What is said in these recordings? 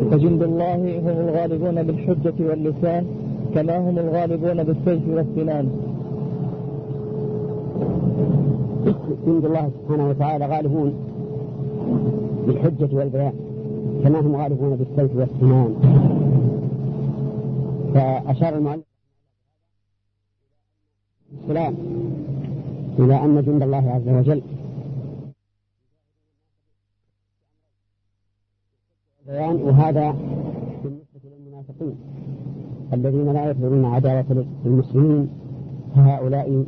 فجند الله هم الغالبون بالحجة واللسان كما هم الغالبون بالسيف والسنان. جند الله سبحانه وتعالى غالبون بالحجة والبيان كما هم غالبون بالسيف والسنان. فأشار المؤلف السلام إلى أن جند الله عز وجل بيان، وهذا بالنسبة للمنافقين الذين لا يظهرون عداوة المسلمين، فهؤلاء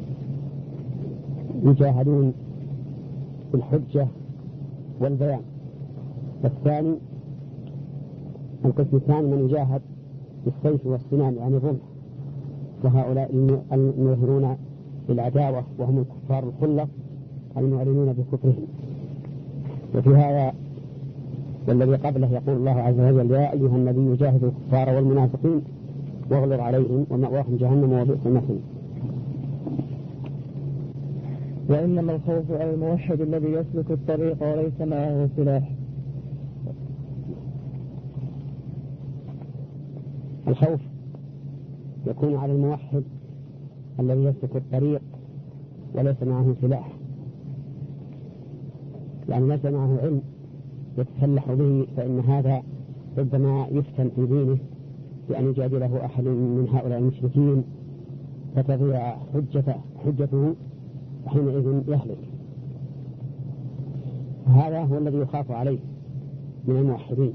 يجاهدون بالحجة والبيان. والثاني القسم الثاني من يجاهد بالسيف والسنان يعني الرمح، وهؤلاء المظهرون بالعداوة وهم الكفار الخلق المعلنون بكفرهم. وفي هذا والذي قبله يقول الله عز وجل: يا أيها النبي جاهد الكفار والمنافقين واغلظ عليهم ومأواهم جهنم وبئس المصير. وإنما الخوف على الموحد الذي يسلك الطريق وليس معه سلاح. الخوف يكون على الموحد الذي يسلك الطريق وليس معه سلاح، يعني ليس معه علم يتسلح به، فإن هذا ربما يفتن في دينه بأن يجادله أحد من هؤلاء المشركين فتضيع حجته حينئذ يهلك. هذا هو الذي يخاف عليه من الموحدين،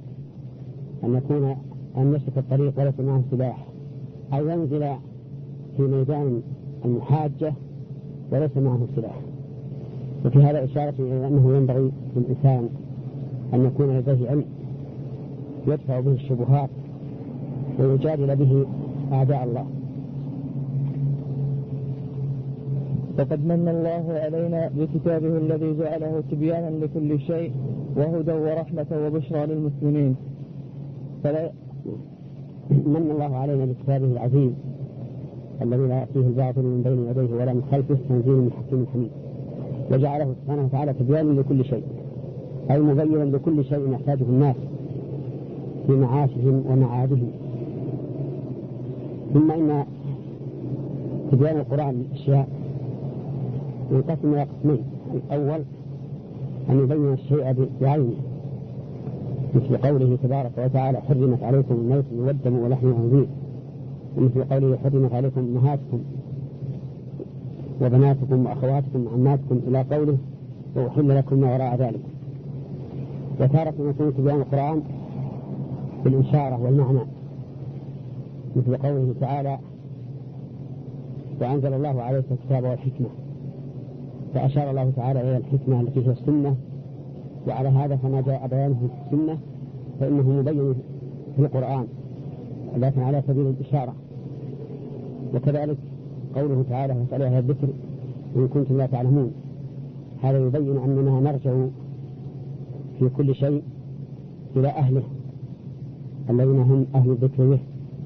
أن يسلك الطريق وليس معه سلاح، أو ينزل في ميدان المحاجة وليس معه سلاح. وفي هذا إشارة إلى أنه ينبغي للإنسان أن يكون لديه علم يدفع به الشبهات ويجادل به أعداء الله. فقد من الله علينا بكتابه الذي جعله تبيانا لكل شيء وهدى ورحمة وبشرى للمسلمين. من الله علينا بكتابه العزيز الذي لا يأتيه الباطل من بين يديه ولا من خلفه، تنزيل من حكيم حميد، وجعله سبحانه وتعالى تبيانا لكل شيء، أي مبينا لكل شيء يحتاجه الناس في معاشهم ومعادهم. ثم إن تبيان القرآن للأشياء ينقسم إلى قسمين: الأول أن يبين الشيء بعينه، مثل قوله تبارك وتعالى: حرمت عليكم الميتة والدم ولحم الخنزير، ومثل قوله: حرمت عليكم أمهاتكم وبناتكم وأخواتكم وعماتكم، إلى قوله: وأحل لكم ما وراء ذلك. وتارة يكون تبيان القرآن بالإشارة والمعنى، مثل قوله تعالى: وأنزل الله عليك الكتاب والحكمة، فأشار الله تعالى إلى الحكمة التي هي السنة، وعلى هذا فما جاء بيانه في السنة فإنه مبين في القرآن لكن على سبيل الإشارة. وكذلك قوله تعالى: فاسألوا أهل الذكر إن كنتم لا تعلمون، هذا يبين أننا نرجع في كل شيء إلى أهله الذين هم أهل الذكر به.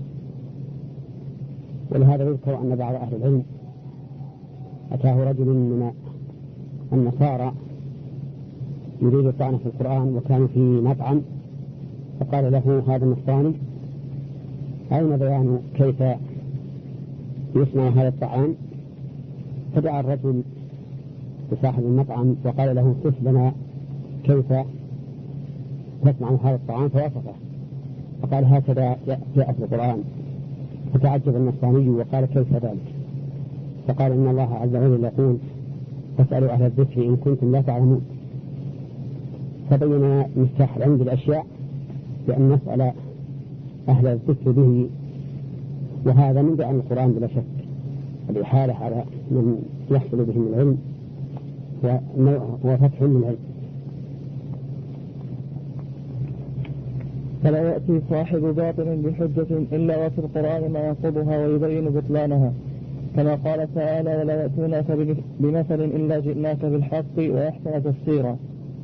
ولهذا يذكر أن بعض أهل العلم أتاه رجل من النصارى يريد الطعن في القرآن، وكان في مطعم، فقال له هذا النصراني: أين بيان كيف يصنع هذا الطعام؟ فدعا الرجل بصاحب المطعم وقال له: صف لنا كيف تصنع هذا الطعام، فوصفه، فقال: هكذا جاء في القرآن. فتعجب النصراني وقال: كيف ذلك؟ فقال: إن الله عز وجل يقول: فاسألوا أهل الذكر إن كنتم لا تعلمون. فبين مفتاح العلم بالأشياء بأن نسأل أهل الذكر به، وهذا من بيان القرآن بلا شك، الإحالة على من يحصل بهم العلم وفتح من العلم. فلا يأتي صاحب باطل بحجة إلا وفي القرآن ما ينقضها ويبين بطلانها، كما قال تعالى: ولا يأتونك بمثل إلا جئناك بالحق وأحسن تفسيرا.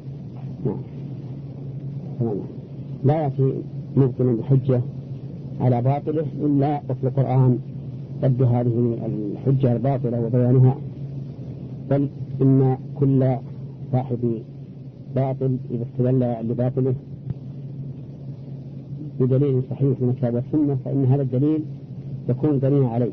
لا يأتي مبطل بحجة على باطله إلا وفي القرآن رد هذه الحجة الباطلة وبيانها، بل إن كل صاحب باطل إذا استدل لباطله بدليل صحيح من الكتاب والسنة فإن هذا الدليل يكون دليلا عليه،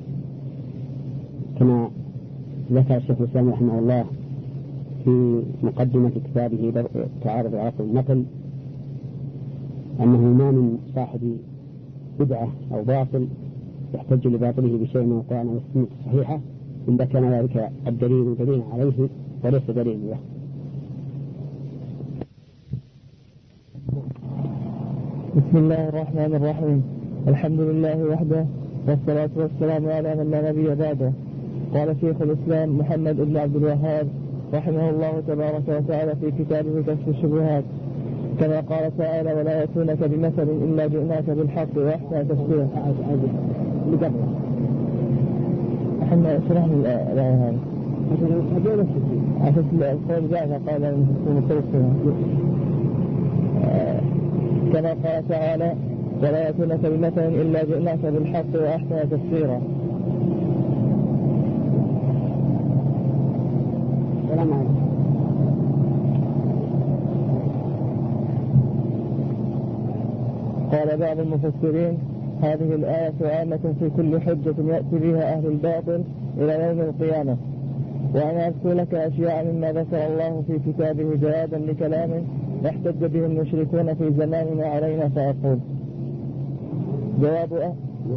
كما ذكر الشيخ الإسلام رحمه الله في مقدمة كتابه تعارض العقل والنقل أنه ما من صاحب بدعة أو باطل يحتج لباطله بشيء من القرآن والسنة الصحيحة إذا كان ذلك الدليل دليلا عليه وليس دليلا له. بسم الله الرحمن الرحيم. الحمد لله وحده والصلاة والسلام على من لا نبي بعده. قال شيخ الإسلام محمد بن عبد الوهاب رحمه الله تبارك وتعالى في كتابه كشف الشبهات كما قال تعالى ولا يأتونك بمثل إلا جئناك بالحق وأحسن تفسيرا. احنا شرحنا الآية هذه عشان القول بعدها قال المتوسطين كما قال تعالى ولا يأتونك بمثل إلا جئناك بالحق وأحسن تفسيرا. قال بعض المفسرين هذه الآية عامة في كل حجة يأتي بها أهل الباطل إلى يوم القيامة. وأنا أذكر لك أشياء مما ذكر الله في كتابه جوابا لكلام يحتج به المشركون في زماننا علينا فأقول جواب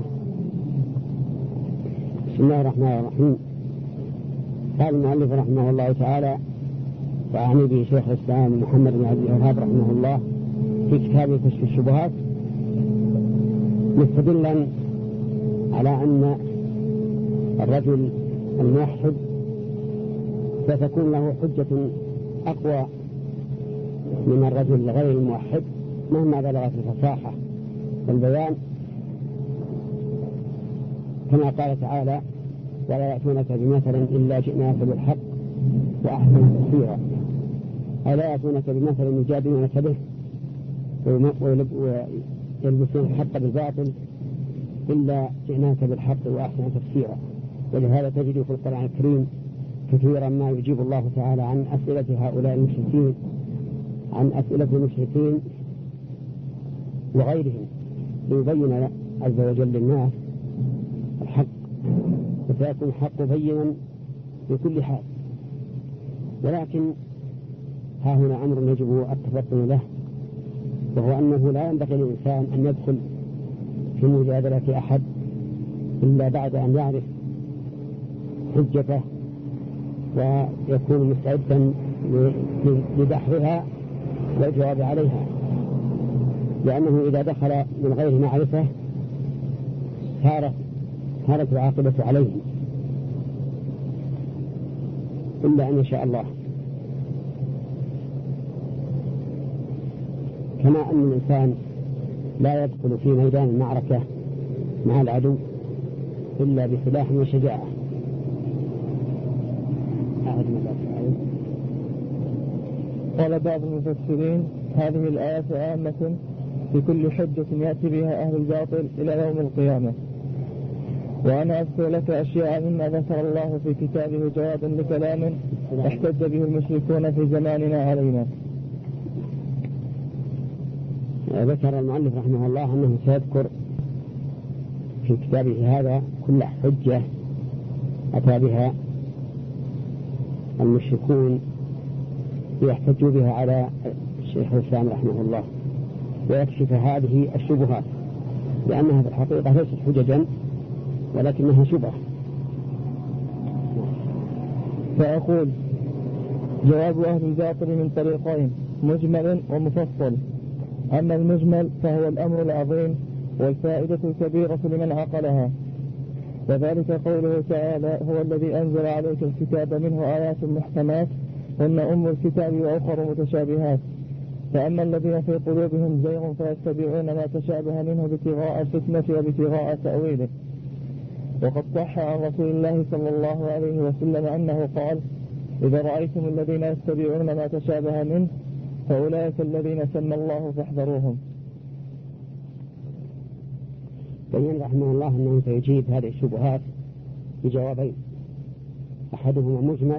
بسم الله الرحمن الرحيم. قال المؤلف رحمه الله تعالى وأعني به شيخ الإسلام محمد بن عبد الوهاب رحمه الله في كتابه كشف الشبهات مستدلا على أن الرجل الموحد ستكون له حجة أقوى من الرجل غير الموحد مهما بلغت الفصاحة والبيان، كما قال تعالى ولا يأتونك بمثل إلا جئناك بالحق وأحسن تفسيرا. ألا يأتونك بمثل يجادلونك به ويلبسون الحق بالباطل إلا جئناك بالحق وأحسن تفسيرا. ولهذا تجد في القرآن الكريم كثيرا ما يجيب الله تعالى عن أسئلة هؤلاء المشركين عن أسئلة المشركين وغيرهم ليبين عز وجل للناس الحق، وسيكون الحق بينا في كل حال. ولكن ها هنا أمر يجب التفطن له، وهو أنه لا ينبغي للإنسان أن يدخل في مجادلة أحد إلا بعد أن يعرف حجته ويكون مستعدا لدحرها والجواب عليها، لأنه إذا دخل من غير معرفة صارت العاقبة عليه إلا أن يشاء الله. كما أن الإنسان لا يدخل في ميدان المعركة مع العدو إلا بسلاح وشجاعة. قال بعض المفسرين هذه الآية عامة في كل حجة يأتي بها أهل الباطل إلى يوم القيامة. وأنا أذكر لك أشياء مما ذكر الله في كتابه جوابا لكلام احتج به المشركون في زماننا علينا. ذكر المؤلف رحمه الله أنه سيذكر في كتابه هذا كل حجة أتى بها المشركون ليحتجوا بها على الشيخ الإسلام رحمه الله ويكشف هذه الشبهات، لأنها في الحقيقة ليست حججا ولكنها شبهة. فأقول جواب أهل الباطل من طريقين مجمل ومفصل. أما المجمل فهو الأمر العظيم والفائدة الكبيرة لمن عقلها، وذلك قوله تعالى هو الذي أنزل عليك الكتاب منه آيات محكمات هن أم الكتاب وأخر متشابهات. فأما الذين في قلوبهم زيغ فيتبعون ما تشابه منه ابتغاء الفتنة وابتغاء تأويله. وقد صح عن رسول الله صلى الله عليه وسلم أنه قال إذا رأيتم الذين يتبعون ما تشابه منه فأولئك الذين سمى الله فاحذروهم. بين رحمه الله أنه سيجيب هذه الشبهات بجوابين، أحدهما مجمل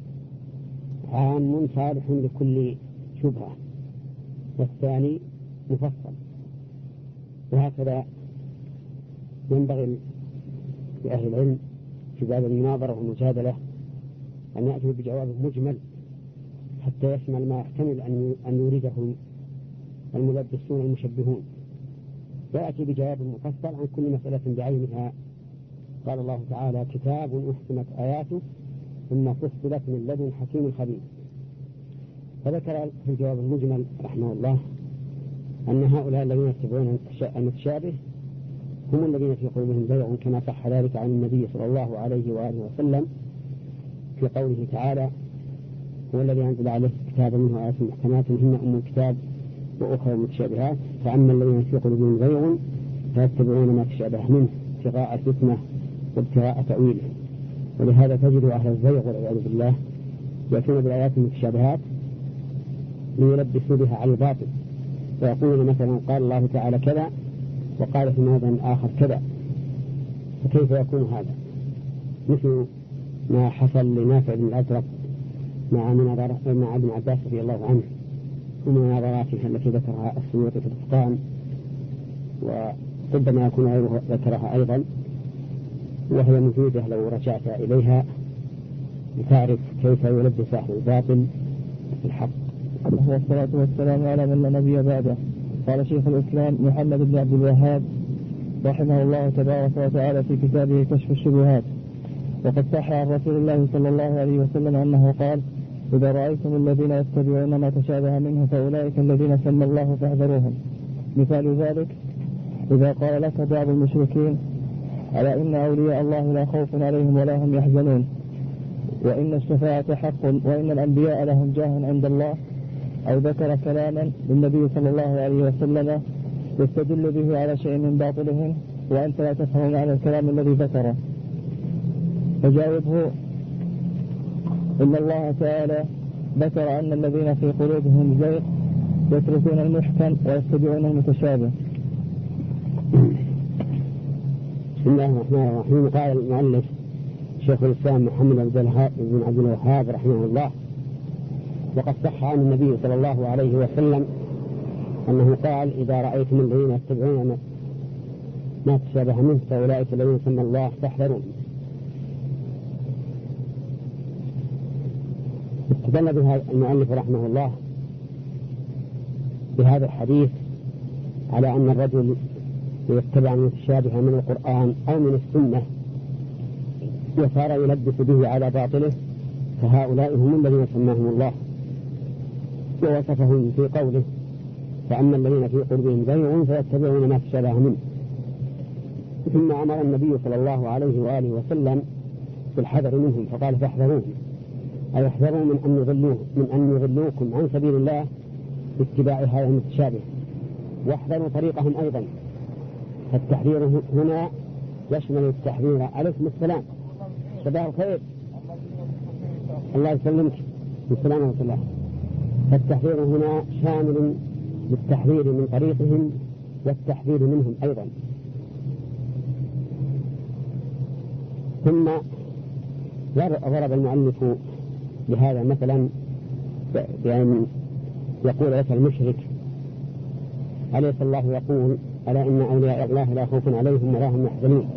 عام صالح لكل شبهة، والثاني مفصل وهكذا ينبغي لأهل العلم في باب المناظرة والمجادلة أن يأتوا بجواب مجمل حتى يشمل ما يحتمل أن يريده الملبسون المشبهون، ويأتي بجواب مفصل عن كل مسألة بعينها. قال الله تعالى: كتاب أحكمت آياته ثم فصلت من لدن حكيم خبير. فذكر في الجواب المجمل رحمه الله أن هؤلاء الذين يتبعون المتشابه هم الذين في قلوبهم زيغ، كما صح ذلك عن النبي صلى الله عليه وآله وسلم في قوله تعالى: هو الذي أنزل عليه كتابا منه آيات محكمات هن أم الكتاب وأخرى متشابهات، فأما الذين في قلوبهم زيغ فيتبعون ما تشابه منه ابتغاء الفتنة وابتغاء تأويله. ولهذا تجد أهل الزيغ والعياذ بالله يأتون بالآيات المتشابهات ليلبسوا بها على الباطل، ويقولون مثلا: قال الله تعالى كذا وقال في موضع آخر كذا، فكيف يكون هذا؟ مثل ما حصل لنافع بن الأزرق مع ابن عباس رضي الله عنه ومناظراته التي ذكرها السيوطي في الإتقان، وربما يكون غيره ذكرها أيضا، وهي مفيدة لو رجعت إليها لتعرف كيف يلبس أهل الباطل في الحق. والصلاة والسلام على من لا نبي بعده. قال شيخ الإسلام محمد بن عبد الوهاب رحمه الله تبارك وتعالى في كتابه كشف الشبهات: وقد صح عن رسول الله صلى الله عليه وسلم أنه قال: إذا رأيتم الذين يتبعون ما تشابه منه فأولئك الذين سمى الله فاحذروهم. مثال ذلك: إذا قال لك بعض المشركين: ألا إن أولياء الله لا خوف عليهم ولا هم يحزنون، وإن الشفاعة حق، وإن الأنبياء لهم جاه عند الله، أو ذكر كلاما للنبي صلى الله عليه وسلم يستدل به على شيء من باطلهم وأنت لا تفهم معنى الكلام الذي ذكره، فجاوبه: إن الله تعالى ذكر أن الذين في قلوبهم زيغ يتركون المحكم ويتبعون المتشابه. بسم الله الرحمن الرحيم. قال المؤلف شيخ الإسلام محمد بن عبد الوهاب رحمه الله: وقد صح عن النبي صلى الله عليه وسلم أنه قال: إذا رأيتم الذين يتبعون ما تشابه منه فأولئك الذين سمى الله فاحذرون. استدل بها المؤلف رحمه الله بهذا الحديث على أن الرجل يتبع المتشابه من القرآن أو من السنة وصار يلبس به على باطله، فهؤلاء هم الذين سماهم الله ووصفهم في قوله: فأما الذين في قلوبهم زيغ فيتبعون ما تشابه منه. ثم أمر النبي صلى الله عليه وآله وسلم بالحذر منهم فقال: فاحذروهم، أي احذروا من أن يضلوكم عن سبيل الله باتباع هذا المتشابه، واحذروا طريقهم أيضا. فالتحذير هنا يشمل التحذير. عليكم السلام، صباح الخير، الله يسلمك، بالسلامة ورحمة الله. فالتحذير هنا شامل للتحذير من طريقهم والتحذير منهم أيضا. ثم ضرب المؤلف لهذا مثلا بأن يقول لك المشرك: أليس الله يقول: ألا إن أولياء الله لا خوف عليهم ولا هم يحزنون؟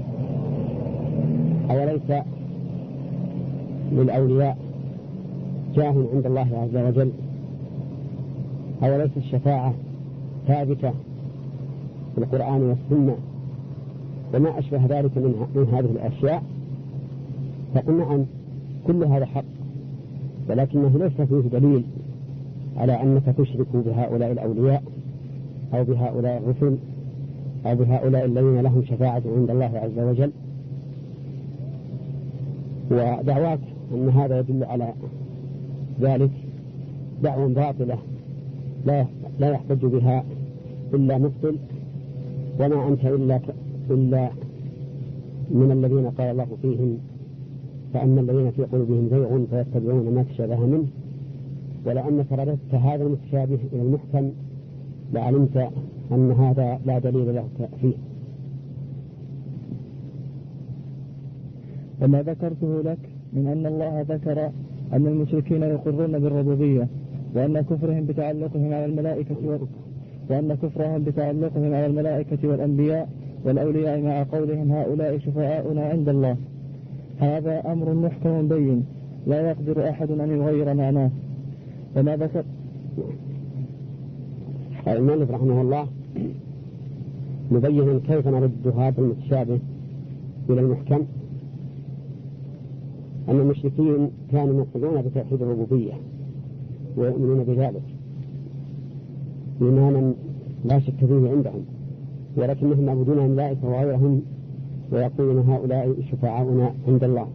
أوليس للأولياء جاه عند الله عز وجل؟ أوليس الشفاعة ثابتة في القرآن والسنة وما أشبه ذلك من هذه الأشياء؟ فقلنا نعم، كل هذا حق، ولكنه ليس فيه دليل على أنك تشرك بهؤلاء الأولياء أو بهؤلاء الرسل أو بهؤلاء الذين لهم شفاعة عند الله عز وجل. ودعواك أن هذا يدل على ذلك دعوة باطلة لا يحتج بها إلا مبطل، وما أنت إلا من الذين قال الله فيهم: فأما الذين في قلوبهم زيغ فيتبعون ما تشابه منه. ولأنك رددت هذا المتشابه إلى المحكم لعلمت أن هذا لا دليل له فيه. وما ذكرته لك من أن الله ذكر أن المشركين يقرون بالربوبية وأن كفرهم بتعلقهم على الملائكة وأن كفرهم بتعلقهم على الملائكة والأنبياء والأولياء مع قولهم هؤلاء شفعاؤنا عند الله. هذا أمر محكم بين لا يقدر أحد أن يغير معناه. وما ذكر المؤلف رحمه الله مبين كيف نرد هذا المتشابه إلى المحكم. أن المشركين كانوا ينقضون بتوحيد الربوبية ويؤمنون بذلك إيمانا لا شك فيه عندهم، ولكنهم يعبدون الملائكة وغيرهم ويقولون هؤلاء شفعاؤنا عند الله.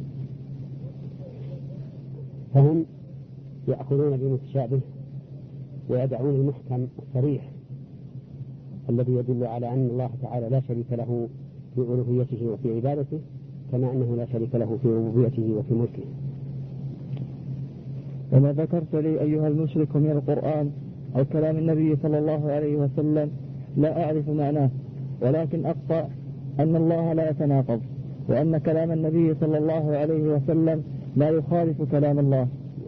فهم يأخذون بالمتشابه ويدعون المحكم الصريح الذي يدل على أن الله تعالى لا شريك له في ألوهيته وفي عبادته، كما أنه لا شريك له في ربوبيته وفي ملكه. وما ذكرت لي أيها المشرك من القرآن أو كلام النبي صلى الله عليه وسلم لا أعرف معناه، ولكن أقطع أن الله لا يتناقض، وأن كلام النبي صلى الله عليه وسلم لا يخالف كلام الله.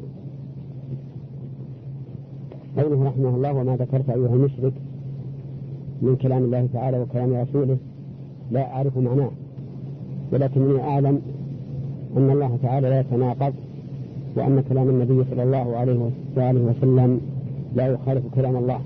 قوله رحمه الله وما ذكرت أيها المشرك من كلام الله تعالى وكلام رسوله لا أعرف معناه، ولكنني أعلم أن الله تعالى لا يتناقض، وأن كلام النبي صلى الله عليه وآله وسلم لا يخالف كلام الله.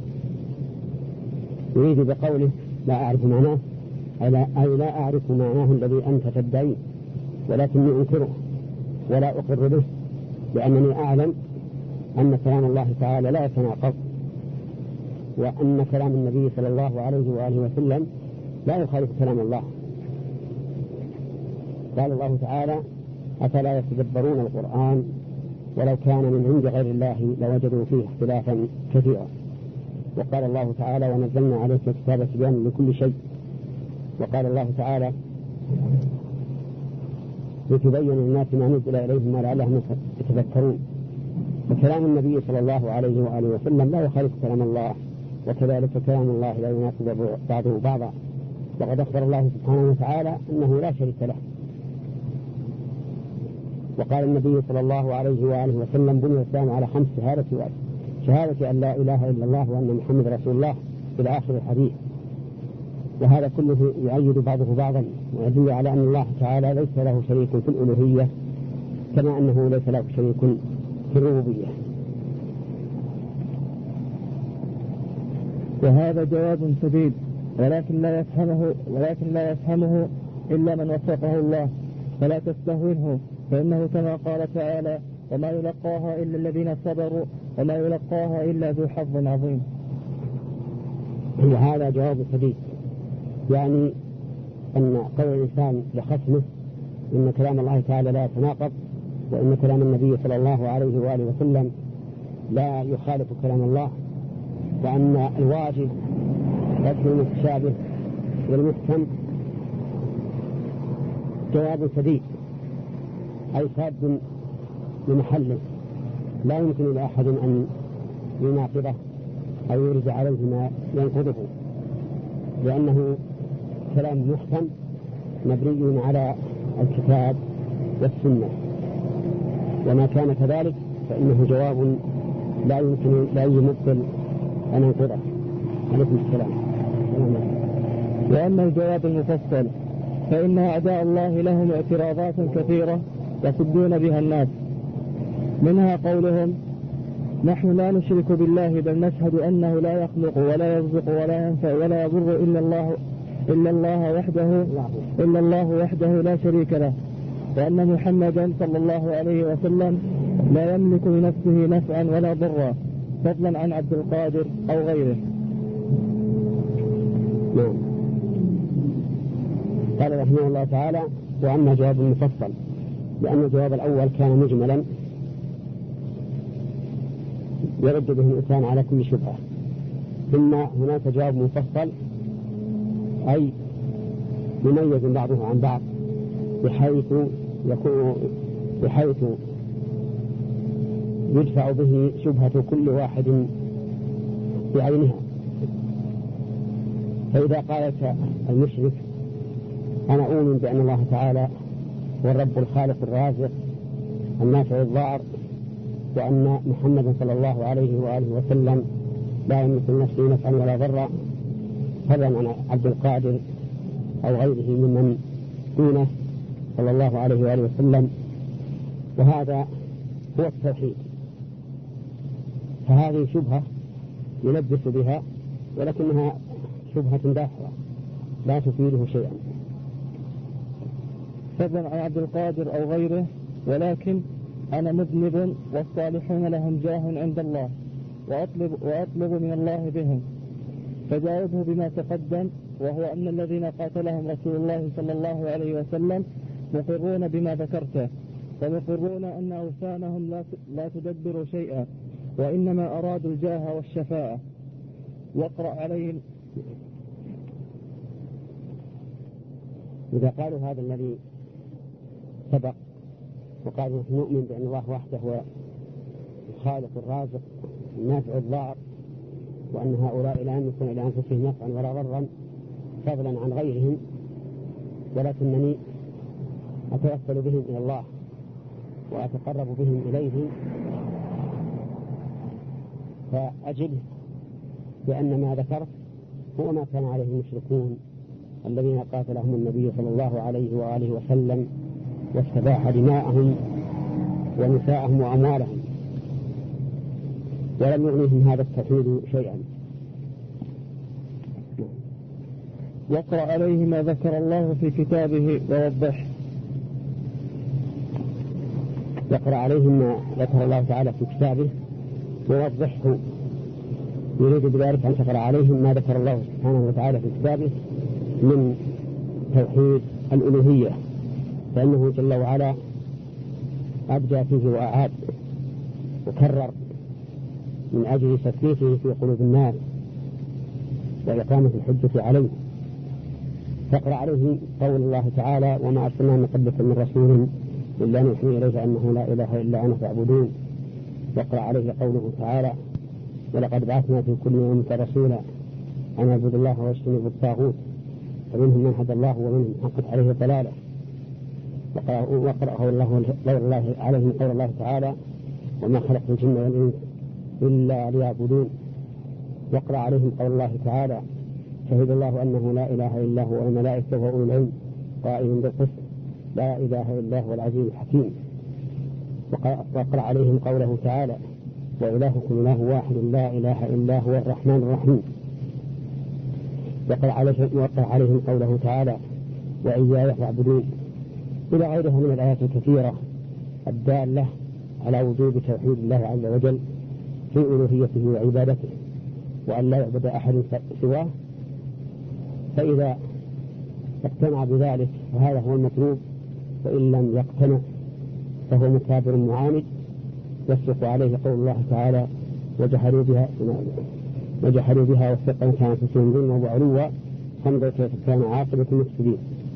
يريد بقوله لا أعرف معناه أي لا أعرف معناه الذي أنت تدعيه، ولكني أنكره ولا أقر به، لأنني أعلم أن كلام الله تعالى لا يتناقض، وأن كلام النبي صلى الله عليه وآله وسلم لا يخالف كلام الله. قال الله تعالى أفلا يتدبرون القرآن ولو كان من عند غير الله لوجدوا فيه اختلافا كثيرا. وقال الله تعالى ونزلنا عليك الكتاب تبيانا لكل شيء. وقال الله تعالى لتبين للناس ما نزل إليهم ولعلهم يتذكرون. وكلام النبي صلى الله عليه وآله وسلم لا يخالف كلام الله، وكذلك كلام الله لا يناقض بعضه بعضا. وقد أخبر الله سبحانه وتعالى أنه لا شريك له. وقال النبي صلى الله عليه وآله وسلم بني الإسلام على 5 شهادة أن لا إله إلا الله وأن محمد رسول الله إلى آخر الحديث. وهذا كله يؤيد بعضه بعضا ويدل على أن الله تعالى ليس له شريك في الألوهية كما أنه ليس له شريك في الربوبية. وهذا جواب سديد ولكن لا يفهمه إلا من وفقه الله، فلا تستهونه، فإنه كما قال تعالى وما يلقاها إلا الذين صبروا وما يلقاها إلا ذو حظ عظيم. وهذا جواب سديد، يعني أن قول الإنسان لخصمه إن كلام الله تعالى لا يتناقض، وإن كلام النبي صلى الله عليه وآله وسلم لا يخالف كلام الله، وأن الواجب رد المتشابه والمحكم جواب سديد أي صاد لمحله، لا يمكن لأحد أن يناقضه أو يرد عليه ما ينقضه، لأنه كلام محكم مبني على الكتاب والسنة، وما كان كذلك فإنه جواب لا يمكن لأي مبطل أن ينقضه. عليكم السلام. وأما الجواب المفصل فإن أعداء الله لهم اعتراضات كثيرة يصدون بها الناس، منها قولهم نحن لا نشرك بالله بل نشهد أنه لا يخلق ولا يرزق ولا ينفع ولا يضر إلا الله وحده لا شريك له، وأن محمدا صلى الله عليه وسلم لا يملك لنفسه نفعا ولا ضرا فضلا عن عبد القادر أو غيره. قال رحمه الله تعالى وأما جواب مفصل، لأن الجواب الأول كان مجملا يرد به الإنسان على كل شبهة، ثم هناك جواب مفصل أي يميز بعضه عن بعض بحيث يدفع به شبهة كل واحد بعينها. فإذا قالت المشرك أنا أؤمن بأن الله تعالى هو الرب الخالق الرازق النافع الضار، وأن محمد صلى الله عليه وآله وسلم لا يملك لنفسه نفعا ولا ضرا، فضلا عن عبد القادر أو غيره ممن دونه صلى الله عليه وآله وسلم. وهذا هو التوحيد. فهذه شبهة يلبس بها، ولكنها شبهة داخلة لا تفيده شيئا. فضلا عن عبد القادر أو غيره، ولكن أنا مذنب والصالحون لهم جاه عند الله وأطلب من الله بهم. فجاوبه بما تقدم، وهو أن الذين قاتلهم رسول الله صلى الله عليه وسلم مقرون بما ذكرته، ومقرون أن أوثانهم لا تدبر شيئا، وإنما أرادوا الجاه والشفاعة. واقرأ عليهم. إذا قالوا هذا الذي سبق وقالوا نؤمن بأن الله وحده هو الخالق الرازق النافع الضار، وأن هؤلاء لا يملكون لأنفسهم نفعا ولا ضرا فضلا عن غيرهم، ولكنني أتوسل بهم إلى الله وأتقرب بهم إليه، فأجد بأن ما ذكرت هو ما كان عليه المشركون الذين قاتلهم النبي صلى الله عليه وآله وسلم واستباح دماءهم ونساءهم وأموالهم، ولم يغنيهم هذا التوحيد شيئا. واقرأ عليه ما ذكر الله في كتابه ووضحه. يقرأ عليهم ما ذكر الله تعالى في كتابه ووضحه، يريد بذلك أن تقرأ عليهم ما ذكر الله سبحانه وتعالى في كتابه من توحيد الألوهية، فإنه جل وعلا أبدى فيه وأعاد وكرر من أجل تثبيته في قلوب الناس وإقامة الحجة عليه. فاقرأ عليه قول الله تعالى: وما أرسلنا من قبلك من رسول إلا نوحي إليه أنه لا إله إلا أنا فاعبدون. واقرأ عليه قوله تعالى: ولقد بعثنا في كل أمة رسولا أن اعبدوا الله واجتنبوا الطاغوت فمنهم من هدى الله ومنهم حقت عليه الضلالة. وقرأ قول الله عليه قول الله تعالى: وما خلقت الجن والإنس إلا ليعبدون. واقرأ عليهم قول الله تعالى: شهد الله أنه لا إله إلا هو والملائكة وأولو العلم قائما بالقسط لا إله إلا هو العزيز الحكيم. واقرأ عليهم قوله تعالى: وإلهكم إله واحد لا إله إلا هو الرحمن الرحيم. وقرأ عليهم قوله تعالى: وإياي فاعبدون، إلى غيرها من الآيات الكثيرة الدالة على وجوب توحيد الله عز وجل في ألوهيته وعبادته، وأن لا يعبد أحد سواه. فإذا اقتنع بذلك فهذا هو المطلوب، وإن لم يقتنع فهو مكابر معاند. يصدق عليه قول الله تعالى: وجحدوا بها واستيقنتها أنفسهم ظلما وعلوا فانظر كيف كان عاقبة المفسدين.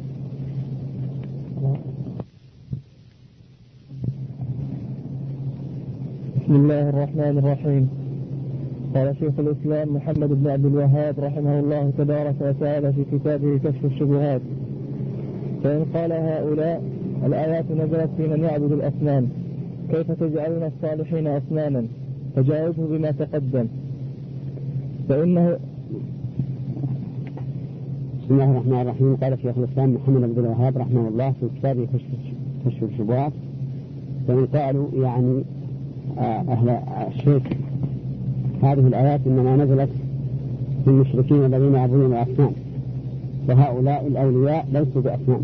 بسم الله الرحمن الرحيم. قال شيخ الإسلام محمد بن عبد الوهاب رحمه الله تبارك وتعالى في كتابه كشف الشبهات: فإن قال هؤلاء: الآيات نزلت في من يعبد الأصنام، كيف تجعلون الصالحين أصناما؟ فجاوبه بما تقدم، فإنه. بسم الله الرحمن الرحيم. قال شيخ الإسلام محمد بن عبد الوهاب رحمه الله في كتابه كشف الشبهات: فإن قالوا يعني أهل الشرك هذه الآيات إنما نزلت في المشركين الذين يعبدون الأصنام، وهؤلاء الأولياء ليسوا بأصنام،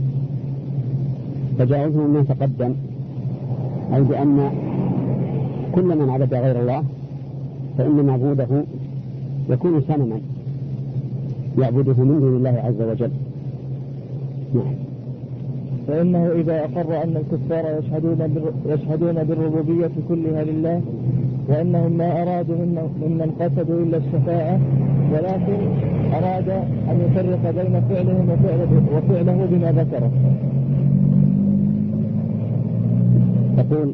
فجاوزهم ما تقدم، أي بأن كل من عبد غير الله فإن معبوده يكون صنما يعبده من دون الله عز وجل. نعم. فإنه إذا أقر أن الكفار يشهدون بالربوبية كلها لله، وأنهم ما أرادوا ممن قصدوا إلا الشفاعة، ولكن أراد أن يفرق بين فعلهم وفعله بما ذكره. يقول: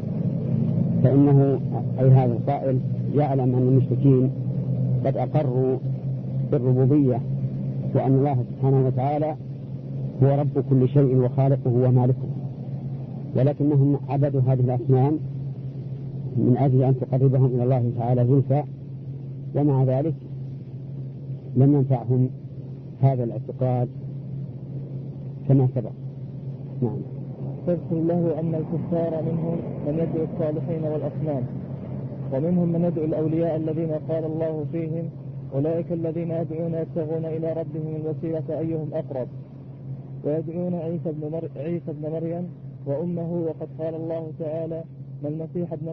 فإنه أي هذا القائل يعلم أن المشركين قد أقروا بالربوبية، وأن الله سبحانه وتعالى هو رب كل شيء وخالقه ومالكه، ولكنهم عبدوا هذه الأصنام من أجل أن تقربهم إلى الله تعالى زلفى، ومع ذلك لم ينفعهم هذا الاعتقاد كما سبق. نعم. فاذكر له أن الكفار منهم من يدعو الصالحين والأصنام، ومنهم من يدعو الأولياء الذين قال الله فيهم أولئك الذين يدعون يبتغون إلى ربهم الوسيلة أيهم أقرب، ويدعون عيسى بن مريم وأمه، وقد قال الله تعالى ما المسيح ابن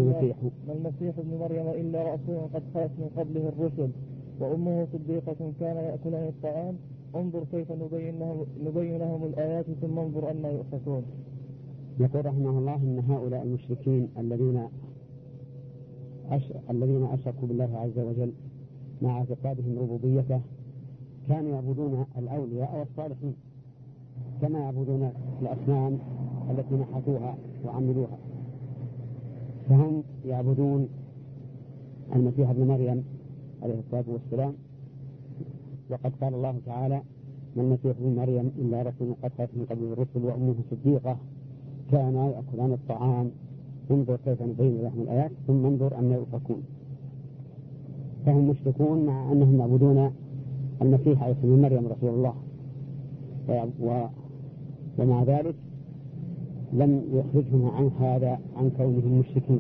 مريم إلا رسول قد خلت من قبله الرسل وأمه صديقة كان يأكلان الطعام انظر كيف نبين لهم الآيات ثم انظر أن يؤفكون. يقول رحمه الله إن هؤلاء المشركين الذين أشركوا بالله عز وجل مع اعتقادهم ربوبيته كانوا يعبدون الأولياء والصالحين كما يعبدون الأصنام التي نحتوها وعملوها، فهم يعبدون المسيح ابن مريم عليه الصلاة والسلام، وقد قال الله تعالى ما المسيح ابن مريم إلا رسول قد خلت من قبله الرسل وأمه صديقة كانا يأكلان الطعام انظر كيف نبين لهم الآيات ثم انظر أن يؤفكون. فهم مشركون مع أنهم يعبدون المسيح عيسى ابن مريم رسول الله، ومع ذلك لم يخرجهم عن هذا عن كونهم مشركين.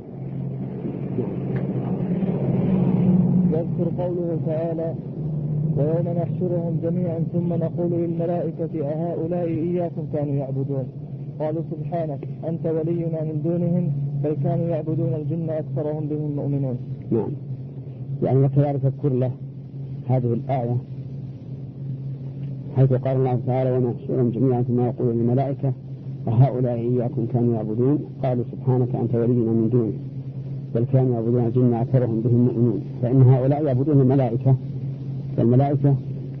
يذكر قوله تعالى ويوم نحشرهم جميعا ثم نقول للملائكة أهؤلاء إياكم كانوا يعبدون قالوا سبحانك أنت ولينا من دونهم بل كانوا يعبدون الجن أكثرهم بهم مؤمنون. نعم. يعني وكذلك تذكر له هذه الآية حيث قال الله تعالى ونحشرهم جميعا ثم نقول للملائكة أهؤلاء إياكم كانوا يعبدون قالوا سبحانك أنت ولينا من دونهم بل كانوا يعبدون الجن أكثرهم بهم مؤمنون. فإن هؤلاء يعبدون الملائكة، والملائكة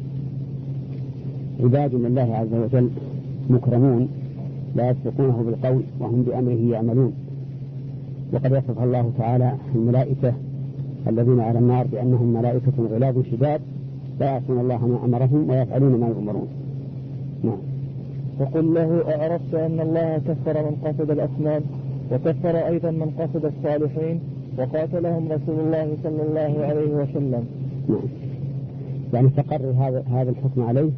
عباد لله عز وجل مكرمون لا يسبقونه بالقول وهم بأمره يعملون. وقد وصف الله تعالى الملائكة الذين على النار بأنهم ملائكة غلاظ شداد لا يعصون الله ما أمرهم ويفعلون ما يؤمرون. نعم. وقل له أعرفت أن الله كفر من قصد الأصنام وكفر أيضا من قصد الصالحين وقاتلهم رسول الله صلى الله عليه وسلم. نعم. يعني تقرر هذا الحكم عليه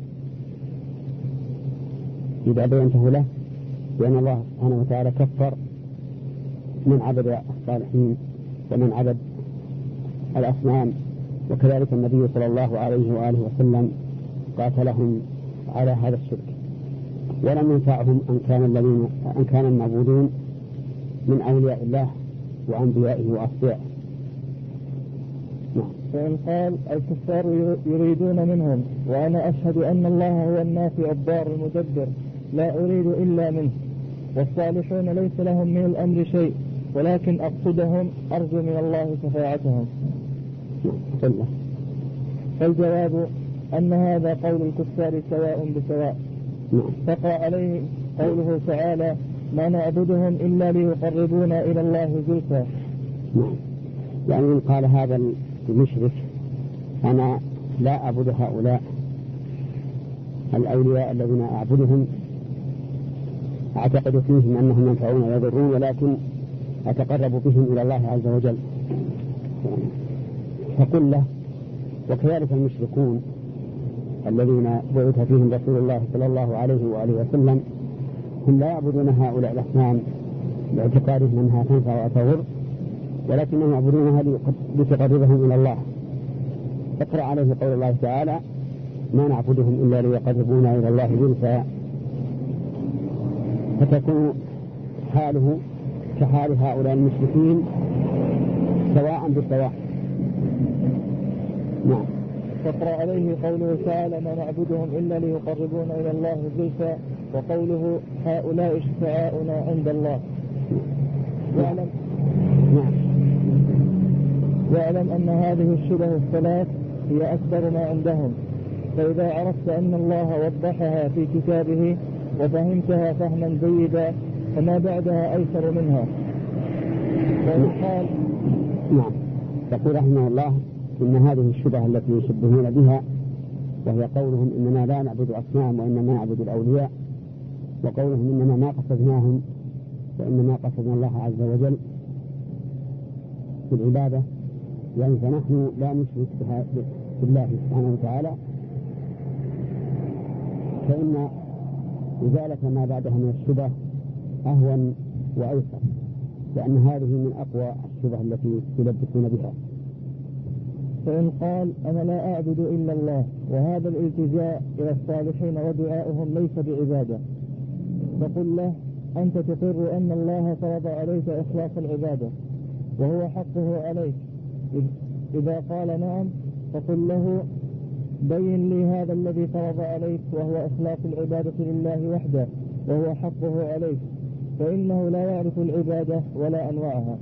إذا بينته له بأن الله سبحانه وتعالى كفر من عبد الصالحين ومن عبد الأصنام، وكذلك النبي صلى الله عليه وآله وسلم قاتلهم على هذا الشرك، ولم ينفعهم أن كان المعبودون من أولياء الله وأنبيائه وأصفيائه. فإن قال الكفار يريدون منهم وأنا أشهد أن الله هو النافع الضار المدبر لا أريد إلا منه، والصالحون ليس لهم من الأمر شيء ولكن أقصدهم أرجو من الله شفاعتهم. فالجواب أن هذا قول الكفار سواء بسواء، فقع عليه قوله تعالى ما نعبدهم إلا ليقربونا إلى الله زلفى. يعني من قال هذا المشرك أنا لا أعبد هؤلاء الأولياء الذين أعبدهم أعتقد فيهم أنهم ينفعون ويضرون ولكن أتقرب بهم إلى الله عز وجل، فقل له وكذلك المشركون الذين بعث فيهم رسول الله صلى الله عليه وآله وسلم هم لا يعبدون هؤلاء الأصنام باعتقادهم أنها تنفع وتضر، ولكنهم يعبدونها لتقربهم إلى الله. اقرأ عليه قول الله تعالى ما نعبدهم إلا ليقربونا إلى الله زلفى، فتكون حاله كحال هؤلاء المشركين سواء بسواء. نعم. فاقرأ عليه قوله تعالى ما نعبدهم إلا ليقربونا إلى الله زلفى، وقوله هؤلاء شفعاؤنا عند الله. واعلم أن هذه الشبه الثلاث هي أكبر ما عندهم، فإذا عرفت أن الله وضحها في كتابه وفهمتها فهما جيدا فما بعدها أيسر منها. ويقال نعم. يقول رحمه الله إن هذه الشبه التي يشبهون بها وهي قولهم إننا لا نعبد أصنام وإنما نعبد الأولياء، وقولهم إنما ما قصدناهم وإنما قصدنا الله عز وجل في العبادة، يعني فنحن لا نشرك بالله سبحانه وتعالى، فإن إزالة ما بعدها من الشبه أهون وأيسر، لأن هذه من أقوى الشبه التي يلبسون بها. فإن قال أنا لا أعبد إلا الله، وهذا الالتجاء إلى الصالحين ودعائهم ليس بعبادة، فقل له أنت تقر أن الله فرض عليك إخلاص العبادة وهو حقه عليك. إذا قال نعم فقل له بين لي هذا الذي فرض عليك وهو إخلاص العبادة لله وحده وهو حقه عليك، فإنه لا يعرف العبادة ولا أنواعها.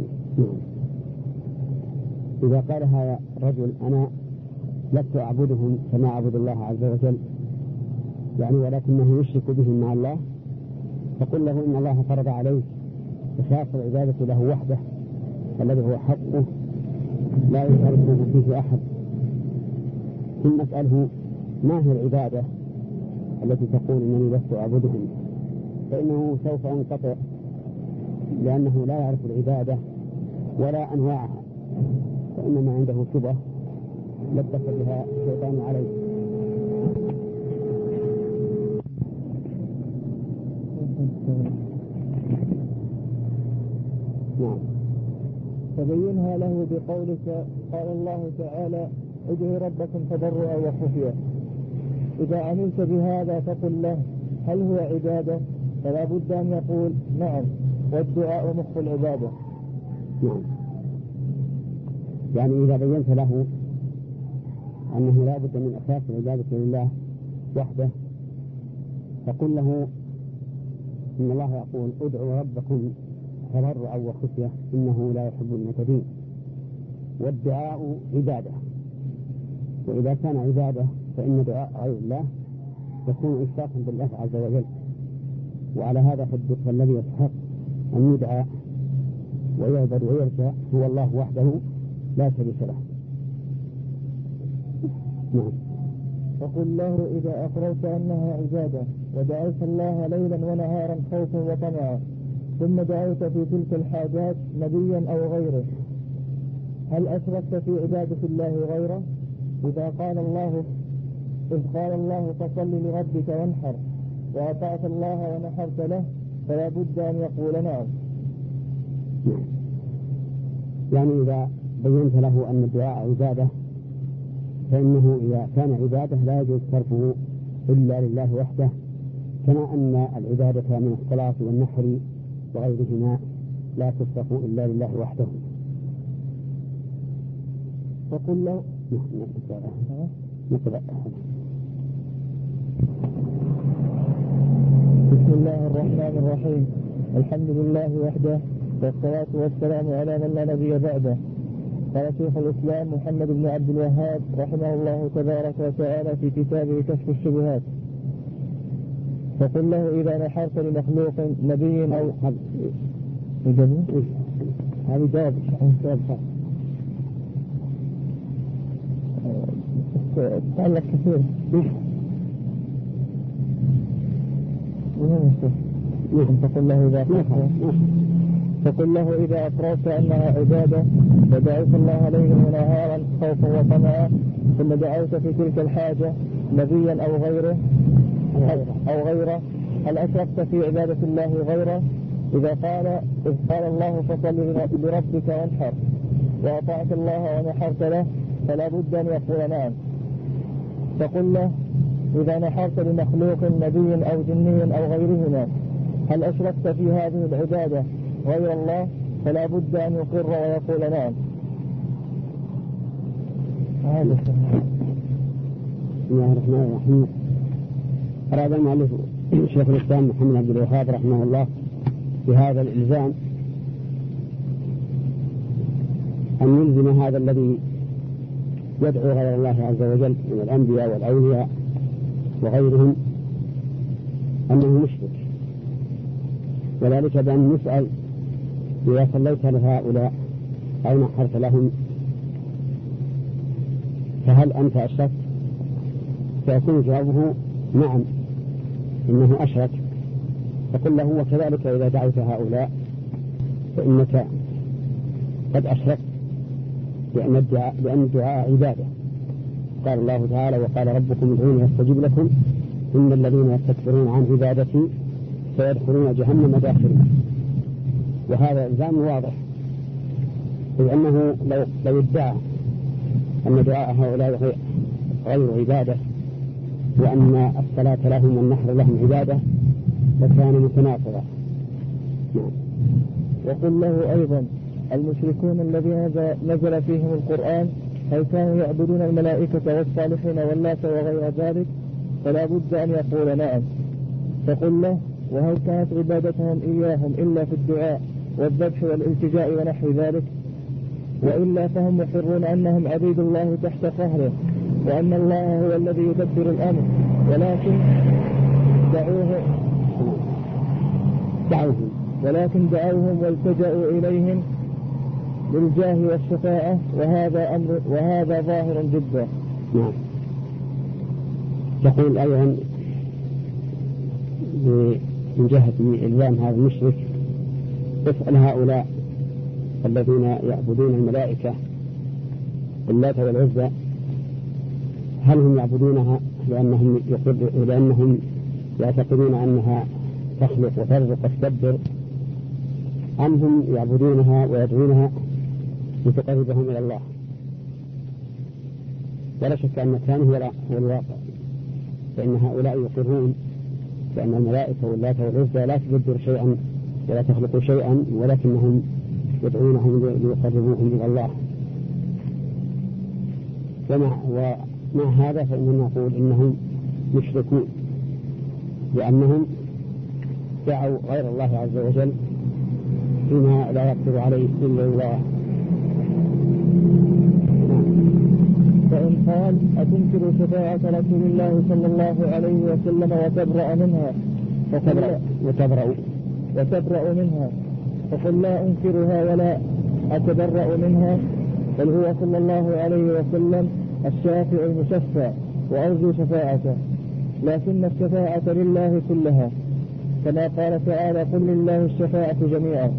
إذا قال هذا رجل أنا لست أعبدهم كما أعبد الله عز وجل، يعني ولكنه يشرك بهم مع الله، فقل له إن الله فرض عليك إخلاص العبادة له وحده الذي هو حقه لا يشاركه فيه أحد، ثم اسأله ما هي العبادة التي تقول إنني لست أعبدهم، فإنه سوف ينقطع، لأنه لا يعرف العبادة ولا أنواعها، فإنما عنده شبه لبس بها الشيطان عليه. نعم. فبينها له بقولك قال الله تعالى ادعوا ربكم تضرعا وخفيا. إذا عملت بهذا فقل له هل هو عبادة؟ فلا بد أن يقول نعم، والدعاء مخ العبادة. نعم. يعني إذا بينت له أنه لا بد من أساس العبادة لله وحده، فقل له إن الله يقول ادعوا ربكم تضرعا وخفية إنه لا يحب المعتدين، والدعاء عبادة، وإذا كان عبادة فإن دعاء غير الله يكون إشراكا بالله عز وجل، وعلى هذا فالذي يستحق أن يدعى ويعبد ويرجى هو الله وحده لا شريك له. نعم. فقل له إذا أقررت أنها عبادة ودعوت الله ليلا ونهارا خوفا وطمعا، ثم دعوت في تلك الحاجات نبيا أو غيره، هل أشركت في عبادة الله غيره؟ إذ قال الله فصل لربك وانحر، وأطعت الله ونحرت له، فلا بد أن يقول نعم. يعني إذا بينت له أن الدعاء عبادة، فإنه إذا كان عبادة لا يجوز صرفه إلا لله وحده، كما أن العبادة من الصلاة والنحر وغيرهما لا تصرف إلا لله وحده. فقل له نقرأ. بسم الله الرحمن الرحيم، الحمد لله وحده، والصلاة والسلام على من لا نبي بعده. قال شيخ الإسلام محمد بن عبد الوهاب رحمه الله تبارك وتعالى في كتابه كشف الشبهات، فقل له إذا نحرت لمخلوق نبي أو هذه جواب تعلق كثير. فقل له إذا أقررت أنها عبادة ودعوت الله ليلا ونهارا خوفا وطمعا، ثم دعوت في تلك الحاجة نبيا أو غيره، هل أشركت في عبادة الله غيره؟ إذ قال الله فصل لربك وانحر، وأطعت الله ونحرت له، فلا بد أن يقول نعم. فقل له إذا نحرت لمخلوق نبي أو جني أو غيرهما، هل أشركت في هذه العبادة غير الله؟ فلا بد أن يقر ويقول نعم. بسم الله الرحمن الرحيم. أراد المؤلف شيخ الإسلام محمد عبد الوهاب رحمه الله بهذا الإلزام أن يلزم هذا الذي يدعو غير الله عز وجل من الأنبياء والأولياء وغيرهم أنه مشرك، وذلك بأن يسأل إذا صليت لهؤلاء أو نحرت لهم فهل أنت أشركت؟ فيكون جوابه نعم إنه أشرك، فقل له وكذلك إذا دعوت هؤلاء فإنك قد أشركت، لأن الدعاء عبادة. قال الله تعالى: وقال ربكم ادعوني أستجب لكم إن الذين يستكبرون عن عبادتي سيدخلون جهنم داخلين. وهذا إلزام واضح، لأنه لو ادعى أن دعاء هؤلاء غير عبادة وأن الصلاة لهم والنحر لهم عبادة فكان متناقضا. وقل له أيضا: المشركون الذين نزل فيهم القرآن هل كانوا يعبدون الملائكة والصالحين واللات وغير ذلك؟ فلا بد أن يقول نعم. فقل له: وهل كانت عبادتهم إياهم إلا في الدعاء والذبح والالتجاء ونحو ذلك؟ وإلا فهم مقرون أنهم عبيد الله تحت قهره وأن الله هو الذي يدبر الأمر، ولكن دعوهم والتجأوا إليهم للجاه والشفاعة، وهذا ظاهر جدا. نعم. يقول أيضا من جهة إلزام هذا المشرك: اسأل هؤلاء الذين يعبدون الملائكة اللات والعزى هل هم يعبدونها لأنهم يعتقدون أنها تخلق وترزق وتدبر، أم هم يعبدونها ويدعونها لتقربهم إلى الله؟ ولا شك أن الثاني هو الواقع، فإن هؤلاء يقرون بأن الملائكة واللات والعزى لا تدبر شيئا ولا تخلق شيئا، ولكنهم يدعونهم ليقربوهم إلى الله. ومع هذا فإننا نقول إنهم مشركون، لأنهم دعوا غير الله عز وجل فيما لا يقدر عليه إلا الله. فإن قال: أتنكر شفاعة رسول الله صلى الله عليه وسلم وتبرأ منها؟ وتبرأ منها، فقل: لا أنكرها ولا أتبرأ منها، بل هو صلى الله عليه وسلم الشافع المشفع وأرجو شفاعته، لكن الشفاعة لله كلها، كما قال تعالى: قل لله الشفاعة جميعا.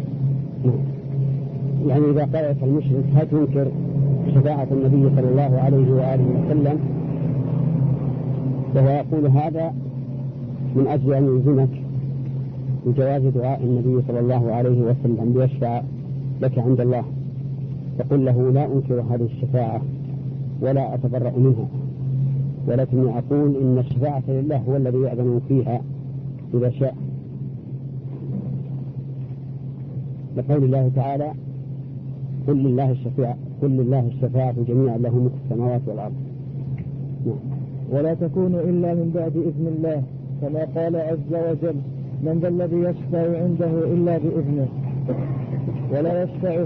يعني إذا قال المشرك: هل تنكر شفاعة النبي صلى الله عليه وآله وسلم؟ وهو يقول هذا من أجل أن يلزمك بجواز دعاء النبي صلى الله عليه وسلم ليشفع لك عند الله، فقل له: لا أنكر هذه الشفاعة ولا أتبرأ منها، ولكني أقول إن الشفاعة لله هو الذي يأذن فيها إذا شاء، لقول الله تعالى: قل لله الشفاعة جميعا له ملك السماوات والأرض. ولا تكون إلا من بعد إذن الله، كما قال عز وجل: من ذا الذي يشفع عنده إلا بإذنه، ولا يشفع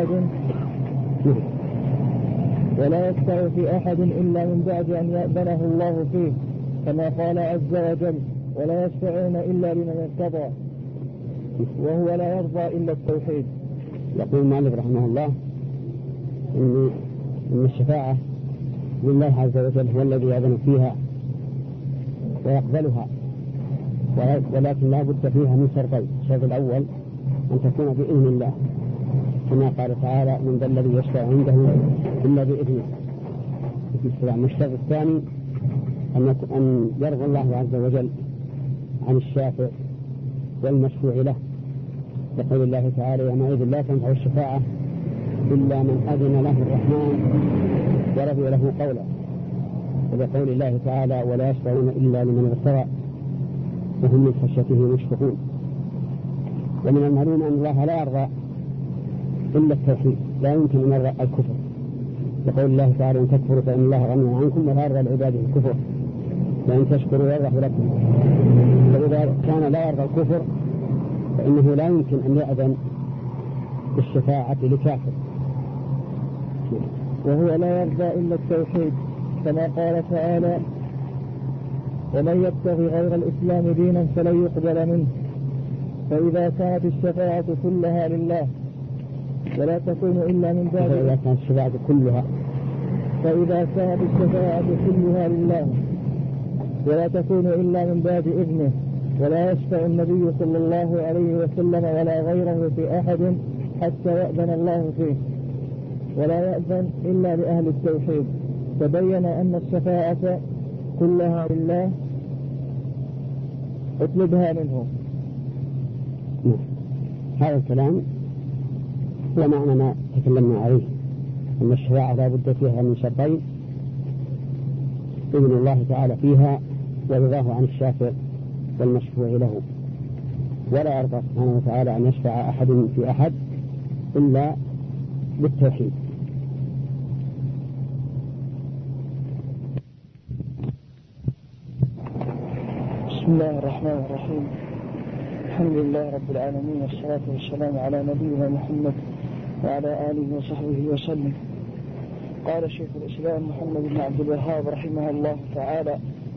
في أحد إلا من بعد أن يأذنه الله فيه، كما قال عز وجل: ولا يشفعون إلا لمن ارتضى، وهو لا يرضى إلا التوحيد. يقول مالك رحمه الله إن الشفاعة لله عز وجل هو الذي يأذن فيها ويقبلها، ولكن لا بد فيها من شرطين: الشرط الأول أن تكون بإذن الله، كما قال تعالى: من ذا الذي يشفع عنده إلا بإذنه. الشرط الثاني أن يرضى الله عز وجل عن الشافع والمشفوع له، لقول الله تعالى: يومئذ لا تنفع الشفاعة إلا من أذن له الرحمن ورضي له قولا، ولقول الله تعالى: ولا يشفعون إلا لمن ارتضى وهم من خشيته مشفقون. ومن المعلوم أن الله لا يرضى إلا التوحيد، لا يمكن أن يرضى الكفر، لقول الله تعالى: إن تكفروا فإن الله غني عنكم ولا يرضى لعباده الكفر وإن تشكروا يرضى لكم. فإذا كان لا يرضى الكفر فإنه لا يمكن أن يأذن بالشفاعة لكافر، وهو لا يرضى إلا التوحيد، كما قال تعالى: ومن يبتغي غير الإسلام دينا فلن يقبل منه. فإذا كانت الشفاعة كلها لله ولا تكون إلا من بعد فإذا كانت الشفاعة كلها لله ولا تكون إلا من بعد إذنه، ولا يشفع النبي صلى الله عليه وسلم ولا غيره في أحد حتى يأذن الله فيه. ولا يأذن إلا لأهل التوحيد. تبين أن الشفاعة كلها لله اطلبها منه. هذا الكلام هو معنى ما تكلمنا عليه، أن الشفاعة لا بد فيها من شرطين: إذن الله تعالى فيها ورضاه عن الشافع والمشفوع له. ولا يرضى سبحانه وتعالى أن يشفع أحد في أحد إلا بالتوحيد. بسم الله الرحمن الرحيم. الحمد لله رب العالمين، والصلاة والسلام على نبينا محمد وعلى آله وصحبه وسلم. قال شيخ الإسلام محمد بن عبد الوهاب رحمه الله تعالى: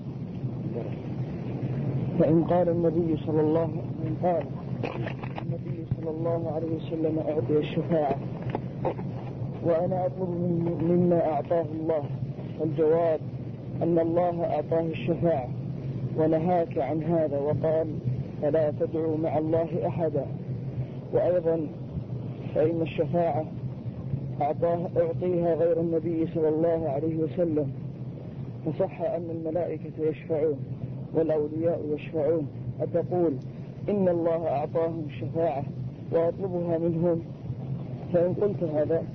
فإن قال النبي صلى الله عليه وسلم أعطي الشفاعة وأنا أطلب مما أعطاه الله، فالجواب أن الله أعطاه الشفاعة ونهاك عن هذا وقال: فلا تدعوا مع الله أحدا. وأيضا فإن الشفاعة أعطيها غير النبي صلى الله عليه وسلم، فصح أن الملائكة يشفعون والأولياء يشفعون، أتقول إن الله أعطاهم الشفاعة وأطلبها منهم؟ فإن قلت هذا.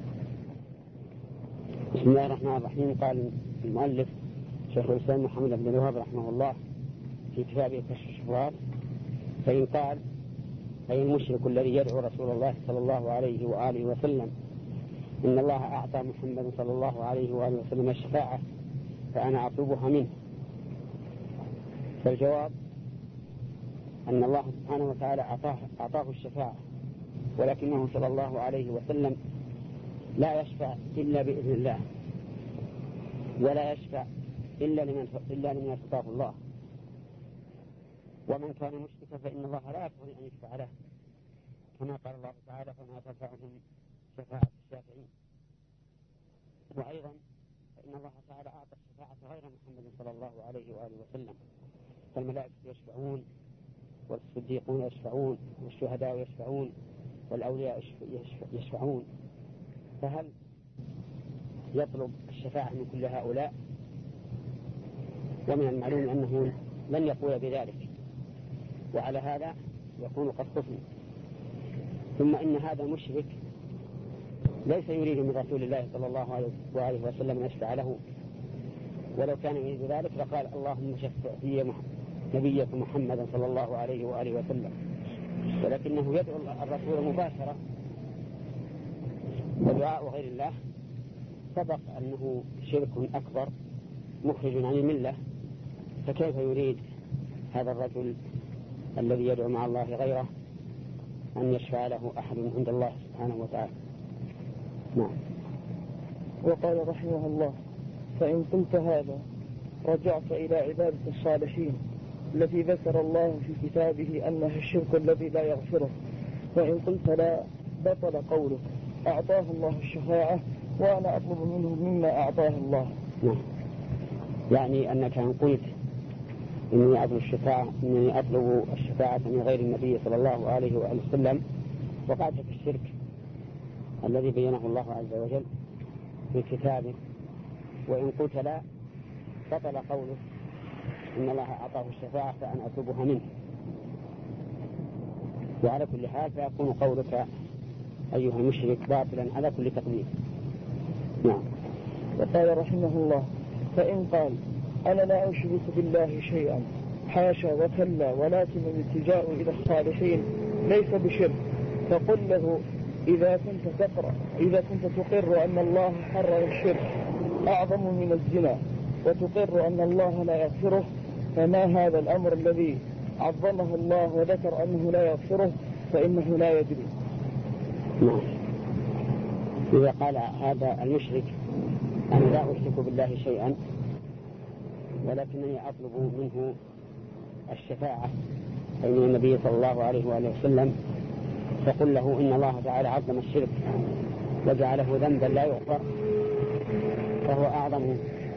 بسم الله الرحمن الرحيم. قال المؤلف شيخ الإسلام محمد بن الوهاب رحمه الله في كتابه كشف الشبهات: فإن قال: أي المشرك الذي يدعو رسول الله صلى الله عليه وآله وسلم إن الله أعطى محمد صلى الله عليه وآله وسلم الشفاعة فأنا أطلبها منه، فالجواب أن الله سبحانه وتعالى أعطاه الشفاعة، ولكنه صلى الله عليه وسلم لا يشفع إلا بإذن الله، ولا يشفع إلا لمن ارتضاه الله. ومن كان مشركا فإن الله لا يقبل أن يشفع له، كما قال الله تعالى: فما تنفعهم شفاعة الشافعين. وأيضا فإن الله تعالى أعطى الشفاعة غير محمد صلى الله عليه وآله وسلم، فالملائكة يشفعون، والصديقون يشفعون، والشهداء يشفعون، والأولياء يشفعون. فهل يطلب الشفاعة من كل هؤلاء؟ ومن المعلوم أنه لن يقول بذلك، وعلى هذا يكون قد خصم. ثم إن هذا المشرك ليس يريد من رسول الله صلى الله عليه وسلم أن يشفع له، ولو كان يريد ذلك لقال: اللهم شفع في نبيك محمدا صلى الله عليه وآله وسلم. ولكنه يدعو الرسول مباشرة، ودعاء غير الله سبق أنه شرك أكبر مخرج عن الملة، فكيف يريد هذا الرجل الذي يدعو مع الله غيره أن يشفع له أحد عند الله سبحانه وتعالى؟ نعم. وقال رحمه الله: فإن قلت هذا رجعت إلى عبادة الصالحين التي ذكر الله في كتابه أنها الشرك الذي لا يغفره. وإن قلت لا، بطل قولك: أعطاه الله الشفاعة وأنا أطلب منه مما أعطاه الله. نعم. يعني أنك إن قلت إني أطلب الشفاعة من غير النبي صلى الله عليه وآله وسلم، وقعت في الشرك الذي بينه الله عز وجل في كتابه. وإن قلت لا، بطل قوله إن الله أعطاه الشفاعة فأنا أطلبها منه. وعلى كل حال فيكون قولك أيها المشرك باطلا على كل تقدير. نعم. وقال رحمه الله: فإن قال: أنا لا أشرك بالله شيئا، حاشا وكلا، ولكن الالتجاء إلى الصالحين ليس بشرك، فقل له: إذا كنت تقر أن الله حرم الشرك أعظم من الزنا، وتقر أن الله لا يغفره، فما هذا الأمر الذي عظمه الله وذكر أنه لا يغفره؟ فإنه لا يدري. نعم. إذا قال هذا المشرك: أنا لا أشرك بالله شيئا ولكنني أطلب منه الشفاعة بين النبي صلى الله عليه وآله وسلم، فقل له: إن الله تعالى عظم الشرك وجعله ذنبا لا يغفر، فهو أعظم